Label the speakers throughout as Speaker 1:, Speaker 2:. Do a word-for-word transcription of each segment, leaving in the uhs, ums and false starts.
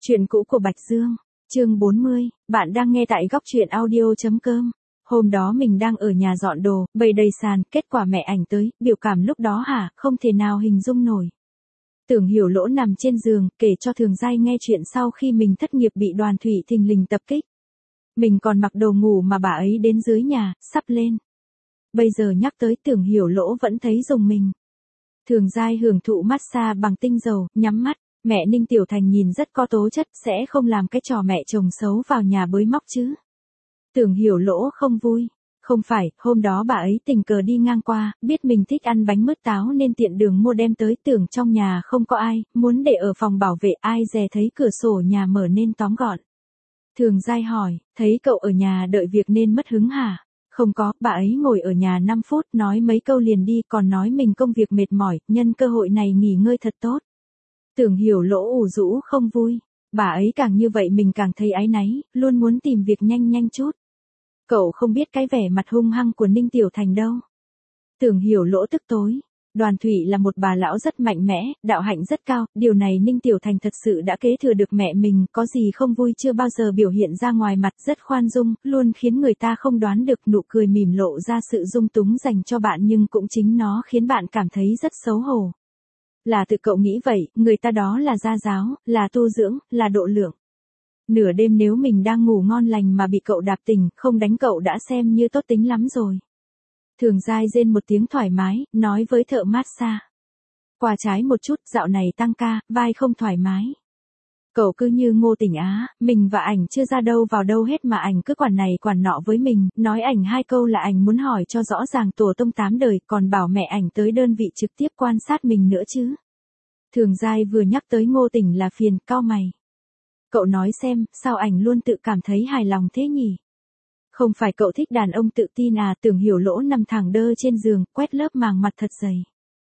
Speaker 1: Chuyện cũ của Bạch Dương, chương bốn mươi, bạn đang nghe tại góc truyện audio.com. Hôm đó mình đang ở nhà dọn đồ, bày đầy sàn, kết quả mẹ ảnh tới, biểu cảm lúc đó hả, không thể nào hình dung nổi. Tưởng Hiểu Lỗ nằm trên giường, kể cho Thường Giai nghe chuyện sau khi mình thất nghiệp bị Đoàn Thủy thình lình tập kích. Mình còn mặc đồ ngủ mà bà ấy đến dưới nhà, sắp lên. Bây giờ nhắc tới Tưởng Hiểu Lỗ vẫn thấy rùng mình. Thường Giai hưởng thụ massage bằng tinh dầu, nhắm mắt. Mẹ Ninh Tiểu Thành nhìn rất có tố chất, sẽ không làm cái trò mẹ chồng xấu vào nhà bới móc chứ. Tưởng Hiểu Lỗ không vui. Không phải, hôm đó bà ấy tình cờ đi ngang qua, biết mình thích ăn bánh mứt táo nên tiện đường mua đem tới, tưởng trong nhà không có ai, muốn để ở phòng bảo vệ, ai dè thấy cửa sổ nhà mở nên tóm gọn. Thường Giai hỏi, thấy cậu ở nhà đợi việc nên mất hứng hả? Không có, bà ấy ngồi ở nhà năm phút, nói mấy câu liền đi, còn nói mình công việc mệt mỏi, nhân cơ hội này nghỉ ngơi thật tốt. Tưởng Hiểu Lỗ ủ rũ không vui, bà ấy càng như vậy mình càng thấy áy náy, luôn muốn tìm việc nhanh nhanh chút. Cậu không biết cái vẻ mặt hung hăng của Ninh Tiểu Thành đâu. Tưởng Hiểu Lỗ tức tối. Đoàn Thủy là một bà lão rất mạnh mẽ, đạo hạnh rất cao, điều này Ninh Tiểu Thành thật sự đã kế thừa được mẹ mình, có gì không vui chưa bao giờ biểu hiện ra ngoài mặt, rất khoan dung, luôn khiến người ta không đoán được, nụ cười mỉm lộ ra sự dung túng dành cho bạn nhưng cũng chính nó khiến bạn cảm thấy rất xấu hổ. Là tự cậu nghĩ vậy, người ta đó là gia giáo, là tu dưỡng, là độ lượng. Nửa đêm nếu mình đang ngủ ngon lành mà bị cậu đạp tỉnh, không đánh cậu đã xem như tốt tính lắm rồi. Thường Giai rên một tiếng thoải mái, nói với thợ massage. Qua trái một chút, dạo này tăng ca, vai không thoải mái. Cậu cứ như Ngô Tỉnh Á, mình và ảnh chưa ra đâu vào đâu hết mà ảnh cứ quản này quản nọ với mình, nói ảnh hai câu là ảnh muốn hỏi cho rõ ràng tổ tông tám đời, còn bảo mẹ ảnh tới đơn vị trực tiếp quan sát mình nữa chứ. Thường Giai vừa nhắc tới Ngô Tỉnh là phiền, cau mày. Cậu nói xem, sao ảnh luôn tự cảm thấy hài lòng thế nhỉ? Không phải cậu thích đàn ông tự tin à? Tưởng Hiểu Lỗ nằm thẳng đơ trên giường, quét lớp màng mặt thật dày.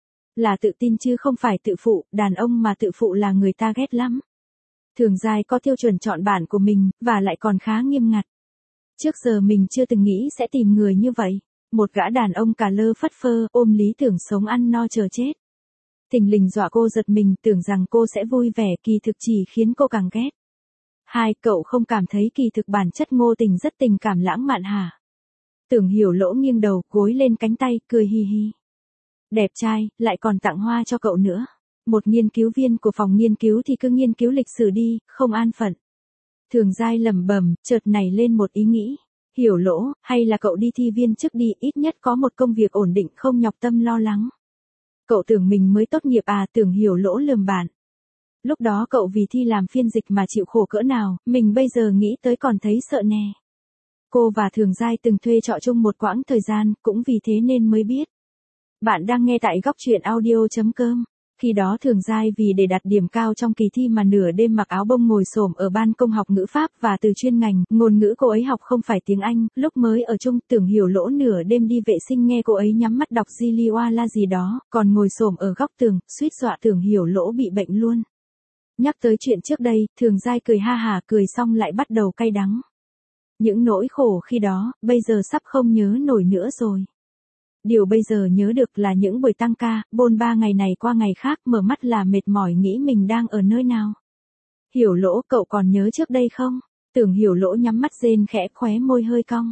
Speaker 1: Là tự tin chứ không phải tự phụ, đàn ông mà tự phụ là người ta ghét lắm. Thường Giai có tiêu chuẩn chọn bản của mình, và lại còn khá nghiêm ngặt. Trước giờ mình chưa từng nghĩ sẽ tìm người như vậy. Một gã đàn ông cà lơ phất phơ, ôm lý tưởng sống ăn no chờ chết. Thình lình dọa cô giật mình, tưởng rằng cô sẽ vui vẻ, kỳ thực chỉ khiến cô càng ghét. Hai, cậu không cảm thấy kỳ thực bản chất Ngô Tình rất tình cảm lãng mạn hả? Tưởng Hiểu Lỗ nghiêng đầu, gối lên cánh tay, cười hi hi. Đẹp trai, lại còn tặng hoa cho cậu nữa. Một nghiên cứu viên của phòng nghiên cứu thì cứ nghiên cứu lịch sử đi, không an phận. Thường Giai lẩm bẩm, chợt nảy lên một ý nghĩ. Hiểu Lỗ, hay là cậu đi thi viên chức đi, ít nhất có một công việc ổn định không nhọc tâm lo lắng. Cậu tưởng mình mới tốt nghiệp à? Tưởng Hiểu Lỗ lườm bạn. Lúc đó cậu vì thi làm phiên dịch mà chịu khổ cỡ nào, mình bây giờ nghĩ tới còn thấy sợ nè. Cô và Thường Giai từng thuê trọ chung một quãng thời gian, cũng vì thế nên mới biết. Bạn đang nghe tại góc truyện audio.com. Khi đó Thường Giai vì để đạt điểm cao trong kỳ thi mà nửa đêm mặc áo bông ngồi xổm ở ban công học ngữ pháp và từ chuyên ngành, ngôn ngữ cô ấy học không phải tiếng Anh, lúc mới ở chung, Tưởng Hiểu Lỗ nửa đêm đi vệ sinh nghe cô ấy nhắm mắt đọc Ziliwala gì đó, còn ngồi xổm ở góc tường, suýt dọa Tưởng Hiểu Lỗ bị bệnh luôn. Nhắc tới chuyện trước đây, Thường Giai cười ha hả, cười xong lại bắt đầu cay đắng. Những nỗi khổ khi đó, bây giờ sắp không nhớ nổi nữa rồi. Điều bây giờ nhớ được là những buổi tăng ca, bôn ba ngày này qua ngày khác, mở mắt là mệt mỏi nghĩ mình đang ở nơi nào. Hiểu Lỗ, cậu còn nhớ trước đây không? Tưởng Hiểu Lỗ nhắm mắt rên khẽ, khóe môi hơi cong.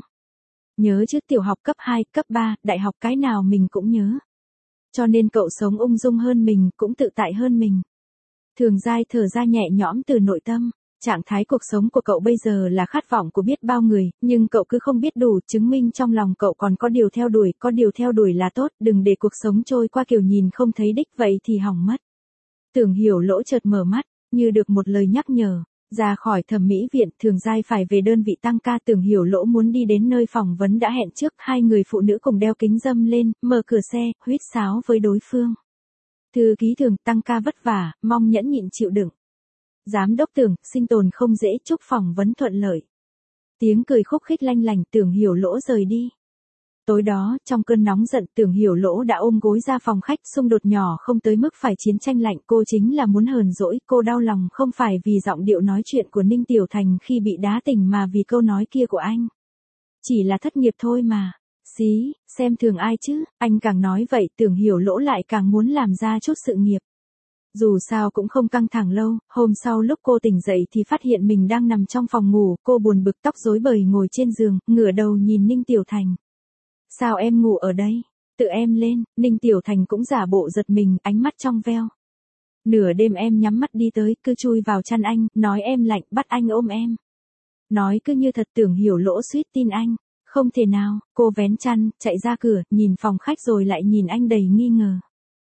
Speaker 1: Nhớ chứ, tiểu học cấp hai, cấp ba, đại học cái nào mình cũng nhớ. Cho nên cậu sống ung dung hơn mình, cũng tự tại hơn mình. Thường Giai thở ra nhẹ nhõm từ nội tâm. Trạng thái cuộc sống của cậu bây giờ là khát vọng của biết bao người, nhưng cậu cứ không biết đủ, chứng minh trong lòng cậu còn có điều theo đuổi, có điều theo đuổi là tốt, đừng để cuộc sống trôi qua kiểu nhìn không thấy đích vậy thì hỏng mất. Tưởng Hiểu Lỗ chợt mở mắt, như được một lời nhắc nhở. Ra khỏi thẩm mỹ viện, Thường Giai phải về đơn vị tăng ca. Tưởng Hiểu Lỗ muốn đi đến nơi phỏng vấn đã hẹn trước, hai người phụ nữ cùng đeo kính râm lên, mở cửa xe, huýt sáo với đối phương. Thư ký Thường, tăng ca vất vả, mong nhẫn nhịn chịu đựng. Giám đốc Tưởng, sinh tồn không dễ, chúc phỏng vấn thuận lợi. Tiếng cười khúc khích lanh lành, Tưởng Hiểu Lỗ rời đi. Tối đó, trong cơn nóng giận, Tưởng Hiểu Lỗ đã ôm gối ra phòng khách, xung đột nhỏ không tới mức phải chiến tranh lạnh, cô chính là muốn hờn dỗi, cô đau lòng không phải vì giọng điệu nói chuyện của Ninh Tiểu Thành khi bị đá tỉnh mà vì câu nói kia của anh. Chỉ là thất nghiệp thôi mà. Xí, xem thường ai chứ, anh càng nói vậy, Tưởng Hiểu Lỗ lại càng muốn làm ra chút sự nghiệp. Dù sao cũng không căng thẳng lâu, hôm sau lúc cô tỉnh dậy thì phát hiện mình đang nằm trong phòng ngủ, cô buồn bực tóc rối bời ngồi trên giường, ngửa đầu nhìn Ninh Tiểu Thành. Sao em ngủ ở đây? Tự em lên, Ninh Tiểu Thành cũng giả bộ giật mình, ánh mắt trong veo. Nửa đêm em nhắm mắt đi tới, cứ chui vào chăn anh, nói em lạnh, bắt anh ôm em. Nói cứ như thật, Tưởng Hiểu Lỗ suýt tin anh. Không thể nào, cô vén chăn, chạy ra cửa, nhìn phòng khách rồi lại nhìn anh đầy nghi ngờ.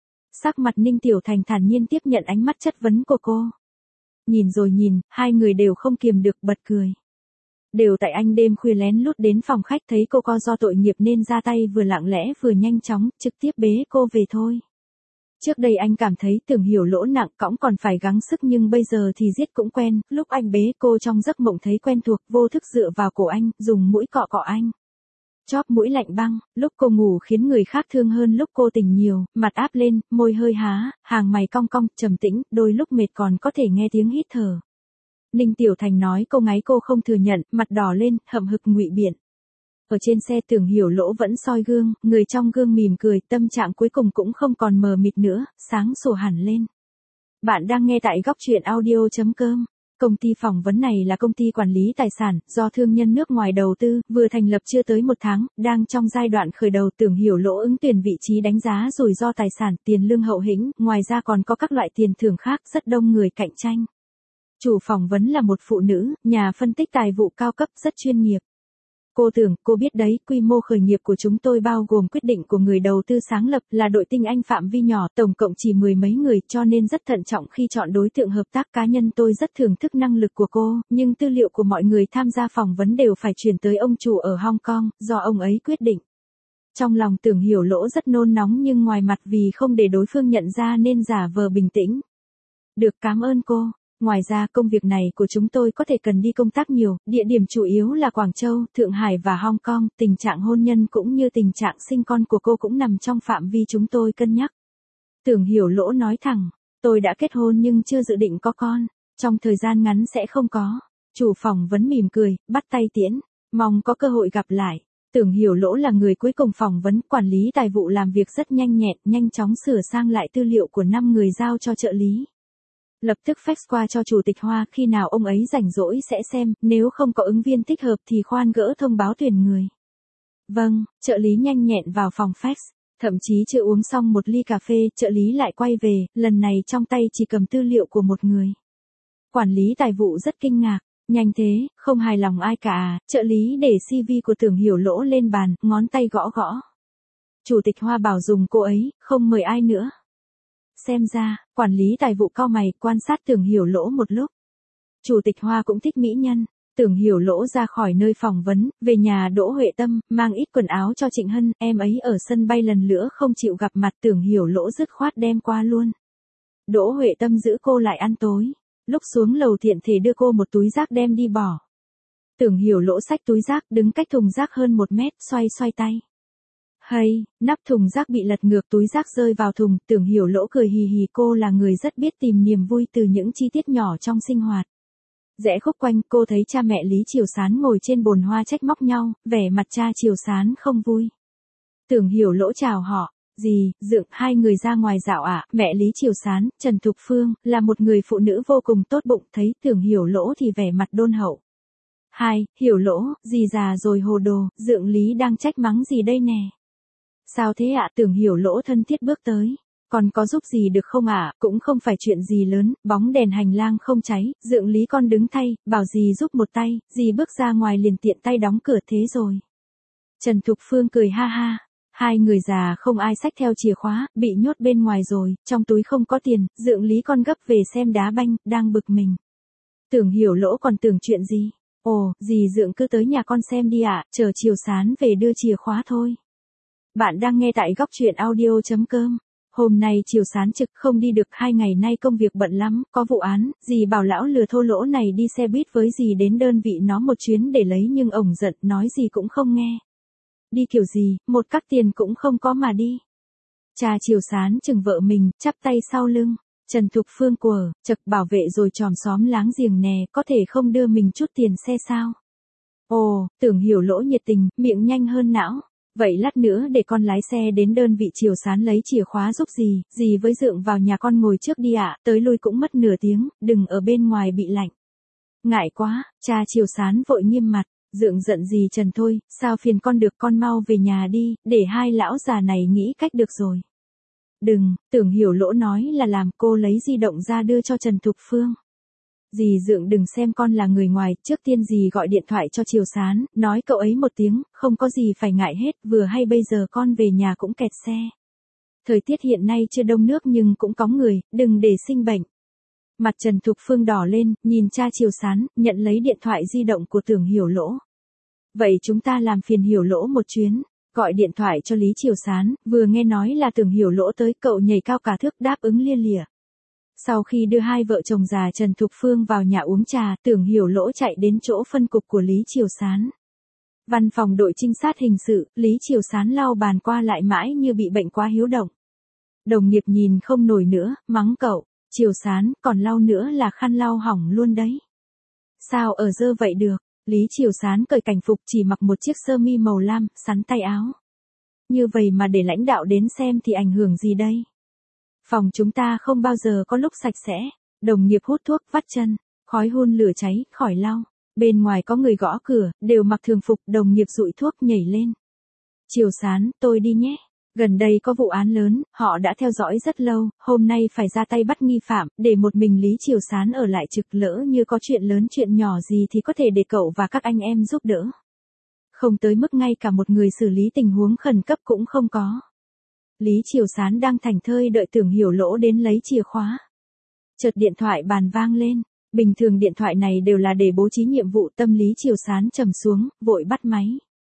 Speaker 1: Sắc mặt Ninh Tiểu Thành thản nhiên tiếp nhận ánh mắt chất vấn của cô. Nhìn rồi nhìn, hai người đều không kiềm được bật cười. Đều tại anh đêm khuya lén lút đến phòng khách thấy cô co do tội nghiệp nên ra tay vừa lặng lẽ vừa nhanh chóng, trực tiếp bế cô về thôi. Trước đây anh cảm thấy Tưởng Hiểu Lỗ nặng cõng còn phải gắng sức nhưng bây giờ thì giết cũng quen, lúc anh bế cô trong giấc mộng thấy quen thuộc, vô thức dựa vào cổ anh, dùng mũi cọ cọ anh. Chóp mũi lạnh băng, lúc cô ngủ khiến người khác thương hơn lúc cô tỉnh nhiều, mặt áp lên, môi hơi há, hàng mày cong cong, trầm tĩnh, đôi lúc mệt còn có thể nghe tiếng hít thở. Ninh Tiểu Thành nói cô ngáy cô không thừa nhận, mặt đỏ lên, hậm hực ngụy biện. Ở trên xe Tưởng Hiểu Lỗ vẫn soi gương, người trong gương mỉm cười, tâm trạng cuối cùng cũng không còn mờ mịt nữa, sáng sủa hẳn lên. Bạn đang nghe tại góc truyện audio chấm com. Công ty phỏng vấn này là công ty quản lý tài sản, do thương nhân nước ngoài đầu tư, vừa thành lập chưa tới một tháng, đang trong giai đoạn khởi đầu. Tưởng Hiểu Lỗ ứng tuyển vị trí đánh giá rủi ro tài sản, tiền lương hậu hĩnh, ngoài ra còn có các loại tiền thưởng khác, rất đông người cạnh tranh. Chủ phỏng vấn là một phụ nữ, nhà phân tích tài vụ cao cấp, rất chuyên nghiệp. Cô Tưởng, cô biết đấy, quy mô khởi nghiệp của chúng tôi bao gồm quyết định của người đầu tư sáng lập, là đội tinh anh phạm vi nhỏ, tổng cộng chỉ mười mấy người, cho nên rất thận trọng khi chọn đối tượng hợp tác. Cá nhân tôi rất thưởng thức năng lực của cô, nhưng tư liệu của mọi người tham gia phỏng vấn đều phải chuyển tới ông chủ ở Hong Kong, do ông ấy quyết định. Trong lòng Tưởng Hiểu Lỗ rất nôn nóng nhưng ngoài mặt vì không để đối phương nhận ra nên giả vờ bình tĩnh. Được, cảm ơn cô. Ngoài ra công việc này của chúng tôi có thể cần đi công tác nhiều, địa điểm chủ yếu là Quảng Châu, Thượng Hải và Hong Kong, tình trạng hôn nhân cũng như tình trạng sinh con của cô cũng nằm trong phạm vi chúng tôi cân nhắc. Tưởng Hiểu Lỗ nói thẳng, tôi đã kết hôn nhưng chưa dự định có con, trong thời gian ngắn sẽ không có. Chủ phỏng vấn mỉm cười, bắt tay tiễn, mong có cơ hội gặp lại. Tưởng Hiểu Lỗ là người cuối cùng phỏng vấn, quản lý tài vụ làm việc rất nhanh nhẹn, nhanh chóng sửa sang lại tư liệu của năm người giao cho trợ lý. Lập tức fax qua cho Chủ tịch Hoa, khi nào ông ấy rảnh rỗi sẽ xem, nếu không có ứng viên thích hợp thì khoan gỡ thông báo tuyển người. Vâng, trợ lý nhanh nhẹn vào phòng fax, thậm chí chưa uống xong một ly cà phê, trợ lý lại quay về, lần này trong tay chỉ cầm tư liệu của một người. Quản lý tài vụ rất kinh ngạc, nhanh thế, không hài lòng ai cả, trợ lý để xê vê của Tưởng Hiểu Lỗ lên bàn, ngón tay gõ gõ. Chủ tịch Hoa bảo dùng cô ấy, không mời ai nữa. Xem ra, quản lý tài vụ cau mày, quan sát Tưởng Hiểu Lỗ một lúc. Chủ tịch Hoa cũng thích mỹ nhân. Tưởng Hiểu Lỗ ra khỏi nơi phỏng vấn, về nhà Đỗ Huệ Tâm, mang ít quần áo cho Trịnh Hân, em ấy ở sân bay lần nữa không chịu gặp mặt. Tưởng Hiểu Lỗ dứt khoát đem qua luôn. Đỗ Huệ Tâm giữ cô lại ăn tối. Lúc xuống lầu thiện thể đưa cô một túi rác đem đi bỏ. Tưởng Hiểu Lỗ xách túi rác, đứng cách thùng rác hơn một mét, xoay xoay tay. Hay, nắp thùng rác bị lật ngược, túi rác rơi vào thùng. Tưởng Hiểu Lỗ cười hì hì, cô là người rất biết tìm niềm vui từ những chi tiết nhỏ trong sinh hoạt. Rẽ khúc quanh, cô thấy cha mẹ Lý Triều Sán ngồi trên bồn hoa trách móc nhau, vẻ mặt cha Triều Sán không vui. Tưởng Hiểu Lỗ chào họ, gì, Dượng, hai người ra ngoài dạo ạ. Mẹ Lý Triều Sán, Trần Thục Phương, là một người phụ nữ vô cùng tốt bụng, thấy Tưởng Hiểu Lỗ thì vẻ mặt đôn hậu. Hai, Hiểu Lỗ, dì già rồi hồ đồ, Dượng Lý đang trách mắng gì đây nè? Sao thế ạ? Tưởng Hiểu Lỗ thân thiết bước tới. Còn có giúp gì được không ạ? À? Cũng không phải chuyện gì lớn, bóng đèn hành lang không cháy, Dượng Lý con đứng thay, bảo dì giúp một tay, dì bước ra ngoài liền tiện tay đóng cửa thế rồi. Trần Thục Phương cười ha ha. Hai người già không ai xách theo chìa khóa, bị nhốt bên ngoài rồi, trong túi không có tiền, Dượng Lý con gấp về xem đá banh, đang bực mình. Tưởng Hiểu Lỗ còn tưởng chuyện gì? Ồ, dì Dượng cứ tới nhà con xem đi ạ, chờ Triều Sán về đưa chìa khóa thôi. Bạn đang nghe tại góc truyện audio chấm com. Hôm nay Triều Sán trực không đi được, hai ngày nay công việc bận lắm, có vụ án, dì bảo lão lừa thô lỗ này đi xe buýt với dì đến đơn vị nó một chuyến để lấy nhưng ổng giận, nói gì cũng không nghe. Đi kiểu gì, một cắc tiền cũng không có mà đi. Cha Triều Sán chừng vợ mình, chắp tay sau lưng. Trần Thục Phương quở, chật bảo vệ rồi chòm xóm láng giềng nè, có thể không đưa mình chút tiền xe sao? Ồ, Tưởng Hiểu Lỗ nhiệt tình, miệng nhanh hơn não. Vậy lát nữa để con lái xe đến đơn vị Triều Sán lấy chìa khóa giúp dì, dì với Dượng vào nhà con ngồi trước đi ạ, tới lui cũng mất nửa tiếng, đừng ở bên ngoài bị lạnh. Ngại quá, cha Triều Sán vội nghiêm mặt, Dượng giận dì Trần thôi, sao phiền con được, con mau về nhà đi, để hai lão già này nghĩ cách được rồi. Đừng, Tưởng Hiểu Lỗ nói là làm, cô lấy di động ra đưa cho Trần Thục Phương. Dì Dượng đừng xem con là người ngoài, trước tiên dì gọi điện thoại cho Triều Sán, nói cậu ấy một tiếng, không có gì phải ngại hết, vừa hay bây giờ con về nhà cũng kẹt xe. Thời tiết hiện nay chưa đông nước nhưng cũng có người, đừng để sinh bệnh. Mặt Trần Thục Phương đỏ lên, nhìn cha Triều Sán, nhận lấy điện thoại di động của Tưởng Hiểu Lỗ. Vậy chúng ta làm phiền Hiểu Lỗ một chuyến, gọi điện thoại cho Lý Triều Sán, vừa nghe nói là Tưởng Hiểu Lỗ tới, cậu nhảy cao cả thước đáp ứng lia lịa. Sau khi đưa hai vợ chồng già Trần Thục Phương vào nhà uống trà, Tưởng Hiểu Lỗ chạy đến chỗ phân cục của Lý Triều Sán. Văn phòng đội trinh sát hình sự, Lý Triều Sán lau bàn qua lại mãi như bị bệnh quá hiếu động. Đồng nghiệp nhìn không nổi nữa, mắng cậu, Triều Sán, còn lau nữa là khăn lau hỏng luôn đấy. Sao ở dơ vậy được, Lý Triều Sán cởi cảnh phục chỉ mặc một chiếc sơ mi màu lam, sắn tay áo. Như vậy mà để lãnh đạo đến xem thì ảnh hưởng gì đây? Phòng chúng ta không bao giờ có lúc sạch sẽ, đồng nghiệp hút thuốc vắt chân, khói hun lửa cháy, khỏi lau. Bên ngoài có người gõ cửa, đều mặc thường phục, đồng nghiệp dụi thuốc nhảy lên. Triều Sán, tôi đi nhé. Gần đây có vụ án lớn, họ đã theo dõi rất lâu, hôm nay phải ra tay bắt nghi phạm, để một mình Lý Triều Sán ở lại trực, lỡ như có chuyện lớn chuyện nhỏ gì thì có thể để cậu và các anh em giúp đỡ. Không tới mức ngay cả một người xử lý tình huống khẩn cấp cũng không có. Lý Triều Sán đang thảnh thơi đợi Tưởng Hiểu Lỗ đến lấy chìa khóa. Chợt điện thoại bàn vang lên, bình thường điện thoại này đều là để bố trí nhiệm vụ, tâm Lý Triều Sán trầm xuống, vội bắt máy.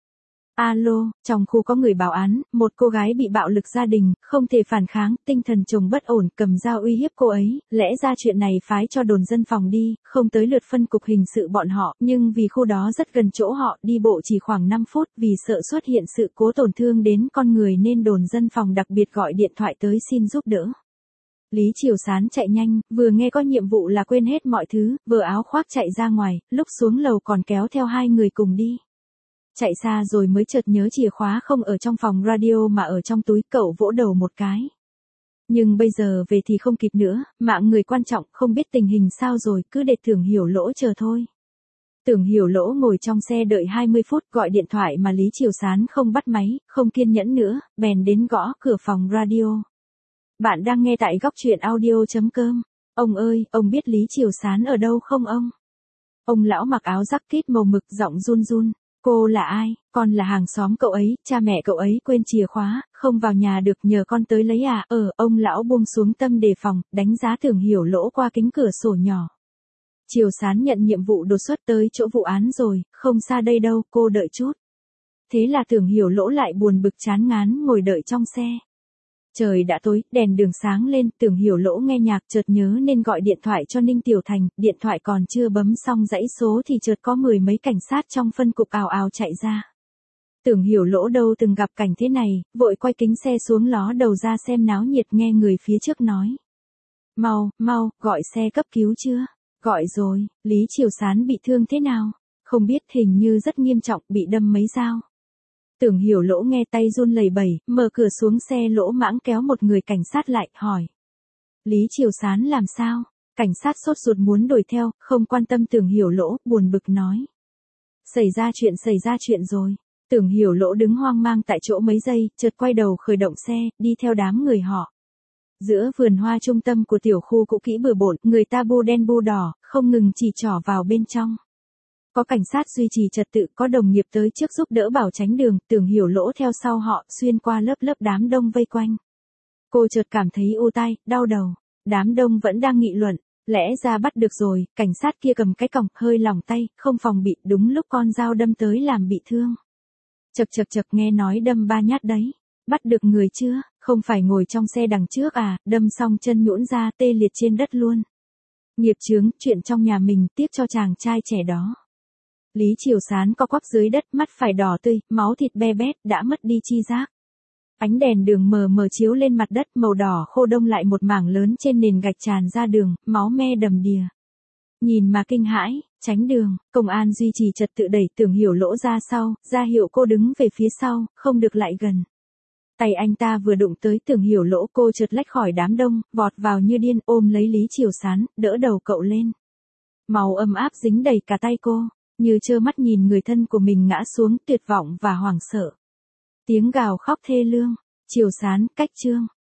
Speaker 1: Alo, trong khu có người báo án, một cô gái bị bạo lực gia đình, không thể phản kháng, tinh thần chồng bất ổn, cầm dao uy hiếp cô ấy, lẽ ra chuyện này phái cho đồn dân phòng đi, không tới lượt phân cục hình sự bọn họ, nhưng vì khu đó rất gần chỗ họ, đi bộ chỉ khoảng năm phút, vì sợ xuất hiện sự cố tổn thương đến con người nên đồn dân phòng đặc biệt gọi điện thoại tới xin giúp đỡ. Lý Triều Sán chạy nhanh, vừa nghe có nhiệm vụ là quên hết mọi thứ, vừa áo khoác chạy ra ngoài, lúc xuống lầu còn kéo theo hai người cùng đi. Chạy xa rồi mới chợt nhớ chìa khóa không ở trong phòng radio mà ở trong túi, cậu vỗ đầu một cái. Nhưng bây giờ về thì không kịp nữa, mạng người quan trọng, không biết tình hình sao rồi, cứ để Tưởng Hiểu Lỗ chờ thôi. Tưởng Hiểu Lỗ ngồi trong xe đợi hai mươi phút, gọi điện thoại mà Lý Triều Sán không bắt máy, không kiên nhẫn nữa, bèn đến gõ cửa phòng radio. Bạn đang nghe tại góc truyện audio chấm com. Ông ơi, ông biết Lý Triều Sán ở đâu không ông? Ông lão mặc áo jacket màu mực, giọng run run. Cô là ai? Con là hàng xóm cậu ấy, cha mẹ cậu ấy quên chìa khóa, không vào nhà được, nhờ con tới lấy à? Ờ, ông lão buông xuống tâm đề phòng, đánh giá Tưởng Hiểu Lỗ qua kính cửa sổ nhỏ. Triều Sán nhận nhiệm vụ đột xuất tới chỗ vụ án rồi, không xa đây đâu, cô đợi chút. Thế là Tưởng Hiểu Lỗ lại buồn bực chán ngán ngồi đợi trong xe. Trời đã tối, đèn đường sáng lên, Tưởng Hiểu Lỗ nghe nhạc chợt nhớ nên gọi điện thoại cho Ninh Tiểu Thành, điện thoại còn chưa bấm xong dãy số thì chợt có mười mấy cảnh sát trong phân cục ào ào chạy ra. Tưởng Hiểu Lỗ đâu từng gặp cảnh thế này, vội quay kính xe xuống ló đầu ra xem náo nhiệt, nghe người phía trước nói. Mau, mau, gọi xe cấp cứu chưa? Gọi rồi. Lý Triều Sán bị thương thế nào? Không biết, hình như rất nghiêm trọng, bị đâm mấy dao. Tưởng Hiểu Lỗ nghe tay run lẩy bẩy, mở cửa xuống xe lỗ mãng kéo một người cảnh sát lại, hỏi. Lý Triều Sán làm sao? Cảnh sát sốt ruột muốn đuổi theo, không quan tâm Tưởng Hiểu Lỗ, buồn bực nói. Xảy ra chuyện xảy ra chuyện rồi. Tưởng Hiểu Lỗ đứng hoang mang tại chỗ mấy giây, chợt quay đầu khởi động xe, đi theo đám người họ. Giữa vườn hoa trung tâm của tiểu khu cũ kỹ bừa bộn, người ta bu đen bu đỏ, không ngừng chỉ trỏ vào bên trong. Có cảnh sát duy trì trật tự, có đồng nghiệp tới trước giúp đỡ bảo tránh đường, Tưởng Hiểu Lỗ theo sau họ, xuyên qua lớp lớp đám đông vây quanh. Cô chợt cảm thấy u tai, đau đầu. Đám đông vẫn đang nghị luận, lẽ ra bắt được rồi, cảnh sát kia cầm cái còng, hơi lỏng tay, không phòng bị, đúng lúc con dao đâm tới làm bị thương. Chậc chậc chậc, nghe nói đâm ba nhát đấy. Bắt được người chưa? Không phải ngồi trong xe đằng trước à, đâm xong chân nhũn ra, tê liệt trên đất luôn. Nghiệp chướng, chuyện trong nhà mình, tiếc cho chàng trai trẻ đó. Lý Triều Sán co quắp dưới đất, mắt phải đỏ tươi, máu thịt be bét, đã mất đi chi giác. Ánh đèn đường mờ mờ chiếu lên mặt đất màu đỏ khô đông lại một mảng lớn trên nền gạch tràn ra đường, máu me đầm đìa. Nhìn mà kinh hãi, tránh đường, công an duy trì trật tự đẩy Tưởng Hiểu Lỗ ra sau, ra hiệu cô đứng về phía sau, không được lại gần. Tay anh ta vừa đụng tới Tưởng Hiểu Lỗ, cô chợt lách khỏi đám đông, vọt vào như điên, ôm lấy Lý Triều Sán, đỡ đầu cậu lên. Màu ấm áp dính đầy cả tay cô, như trơ mắt nhìn người thân của mình ngã xuống, tuyệt vọng và hoảng sợ. Tiếng gào khóc thê lương. Triều Sán, cách Trương.